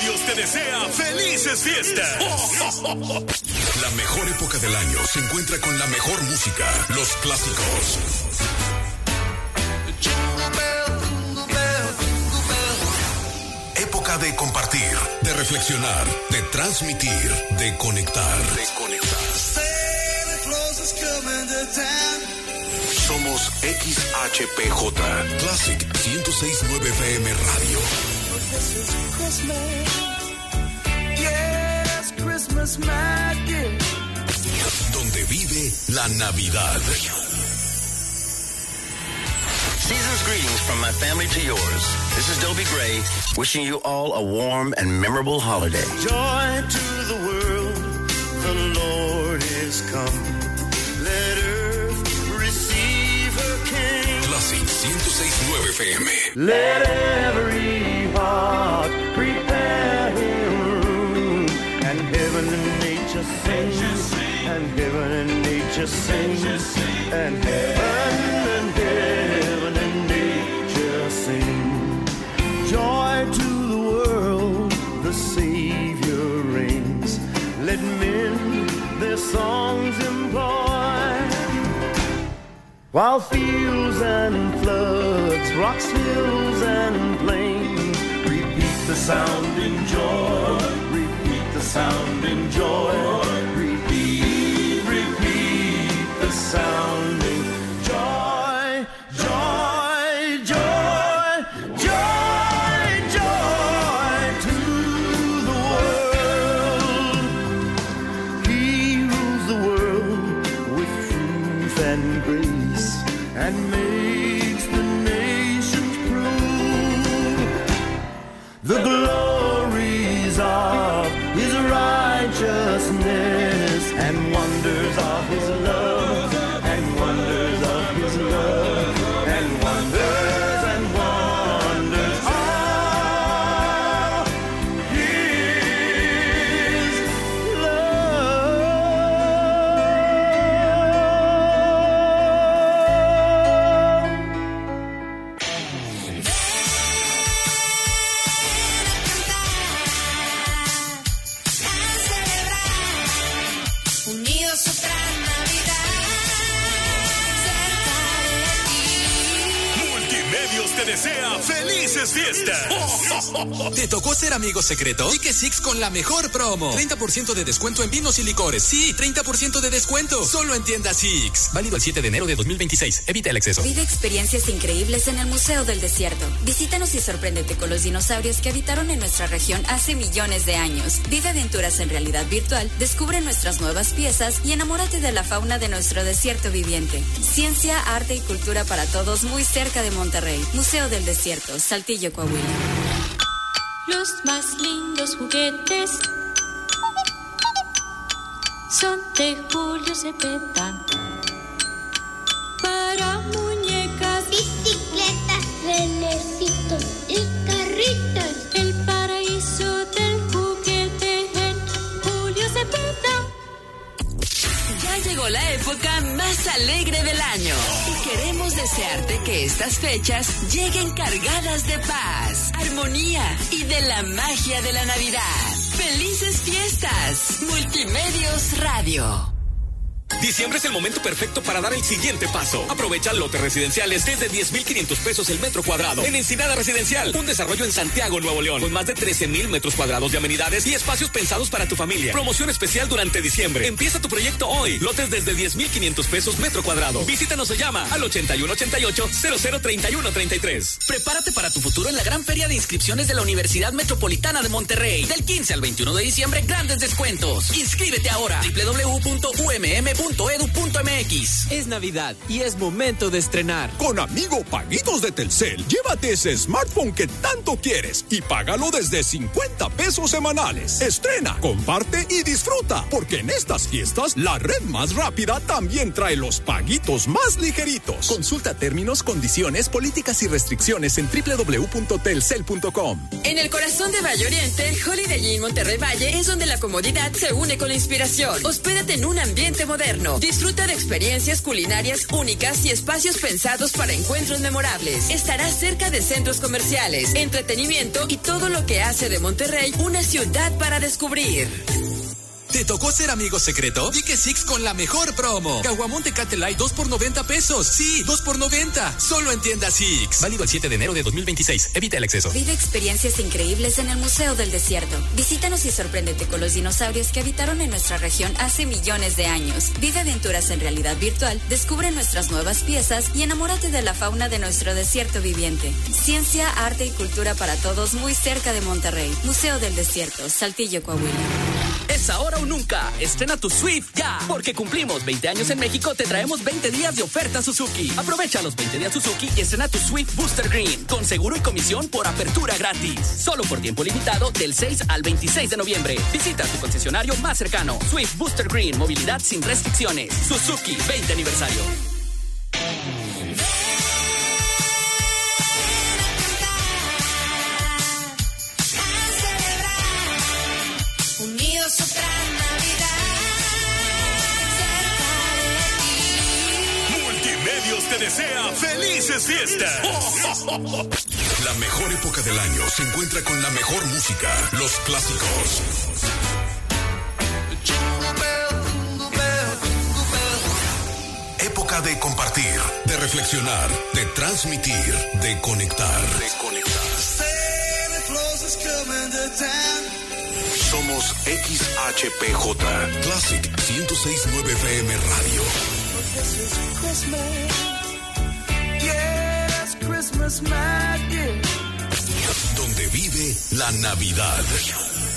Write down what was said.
Multimedios te desea felices fiestas. La mejor época del año se encuentra con la mejor música, los clásicos. Época de compartir, de reflexionar, de transmitir, de conectar. Somos XHPJ, Classic 106.9 FM Radio. Donde vive la Navidad. Season's greetings from my family to yours. This is Dobie Gray, wishing you all a warm and memorable holiday. Joy to the world, the Lord is come. Let earth receive her King. Classic 106.9 FM. Let every heart prepare him room. And heaven and nature sing. And heaven and nature sing. And heaven and nature sing. Joy to the world, the Savior reigns. Let men their songs employ, while fields and floods, rocks, hills and plains repeat the sound in joy, repeat the sound in joy, repeat the sound in joy, joy, joy, joy, joy to the world. He rules the world with truth and grace, and makes the nations prove the glories of his righteousness, and wonders of his love, and wonders of his love, and wonders of his love. Unidos otra Navidad, cerca de ti. Multimedios te desea felices fiestas. ¿Te tocó ser amigo secreto? Sigue Six con la mejor promo. 30% de descuento en vinos y licores. Sí, 30% de descuento. Solo en tienda Six. Válido el 7 de enero de 2026. Evita el exceso. Vive experiencias increíbles en el Museo del Desierto. Visítanos y sorpréndete con los dinosaurios que habitaron en nuestra región hace millones de años. Vive aventuras en realidad virtual, descubre nuestras nuevas piezas y enamórate de la fauna de nuestro desierto viviente. Ciencia, arte y cultura para todos muy cerca de Monterrey. Museo del Desierto, Saltillo, Coahuila. Los más lindos juguetes son de Julio Cepeda. Para muñecas, bicicletas, renecitos y carritas. El paraíso del juguete en Julio Cepeda. Ya llegó la época más alegre del año y queremos desearte que estas fechas lleguen cargadas de paz, armonía y de la magia de la Navidad. ¡Felices fiestas! Multimedios Radio. Diciembre es el momento perfecto para dar el siguiente paso. Aprovecha lotes residenciales desde 10,500 pesos el metro cuadrado. En Ensenada Residencial, un desarrollo en Santiago, Nuevo León, con más de 13,000 metros cuadrados de amenidades y espacios pensados para tu familia. Promoción especial durante diciembre. Empieza tu proyecto hoy. Lotes desde 10,500 pesos metro cuadrado. Visítanos o llama al 8188-003133. Prepárate para tu futuro en la gran feria de inscripciones de la Universidad Metropolitana de Monterrey. Del 15 al 21 de diciembre, grandes descuentos. Inscríbete ahora. www.umm.edu.mx. Es Navidad y es momento de estrenar. Con Amigo Paguitos de Telcel, llévate ese smartphone que tanto quieres y págalo desde 50 pesos semanales. Estrena, comparte y disfruta, porque en estas fiestas la red más rápida también trae los paguitos más ligeritos. Consulta términos, condiciones, políticas y restricciones en www.telcel.com. En el corazón de Valle Oriente, Holiday Inn Monterrey Valle es donde la comodidad se une con la inspiración. Hospédate en un ambiente moderno. moderno. Disfruta de experiencias culinarias únicas y espacios pensados para encuentros memorables. Estará cerca de centros comerciales, entretenimiento y todo lo que hace de Monterrey una ciudad para descubrir. ¿Te tocó ser amigo secreto? Di que Six con la mejor promo. Caguamón Tecate Light 2 por 90 pesos. Sí, 2 por 90. Solo en tienda Six. Válido el 7 de enero de 2026. Evita el exceso. Vive experiencias increíbles en el Museo del Desierto. Visítanos y sorpréndete con los dinosaurios que habitaron en nuestra región hace millones de años. Vive aventuras en realidad virtual, descubre nuestras nuevas piezas y enamórate de la fauna de nuestro desierto viviente. Ciencia, arte y cultura para todos muy cerca de Monterrey. Museo del Desierto, Saltillo, Coahuila. Es ahora o nunca. Estrena tu Swift ya. Porque cumplimos 20 años en México, te traemos 20 días de oferta Suzuki. Aprovecha los 20 días Suzuki y estrena tu Swift Booster Green con seguro y comisión por apertura gratis. Solo por tiempo limitado del 6 al 26 de noviembre. Visita tu concesionario más cercano. Swift Booster Green, movilidad sin restricciones. Suzuki 20 aniversario. Unidos otra Navidad, cerca de ti. Multimedios te desea felices fiestas. La mejor época del año se encuentra con la mejor música, los clásicos. Época de compartir, de reflexionar, de transmitir, de conectar. Somos XHPJ, Classic 106.9 FM Radio. Donde vive la Navidad.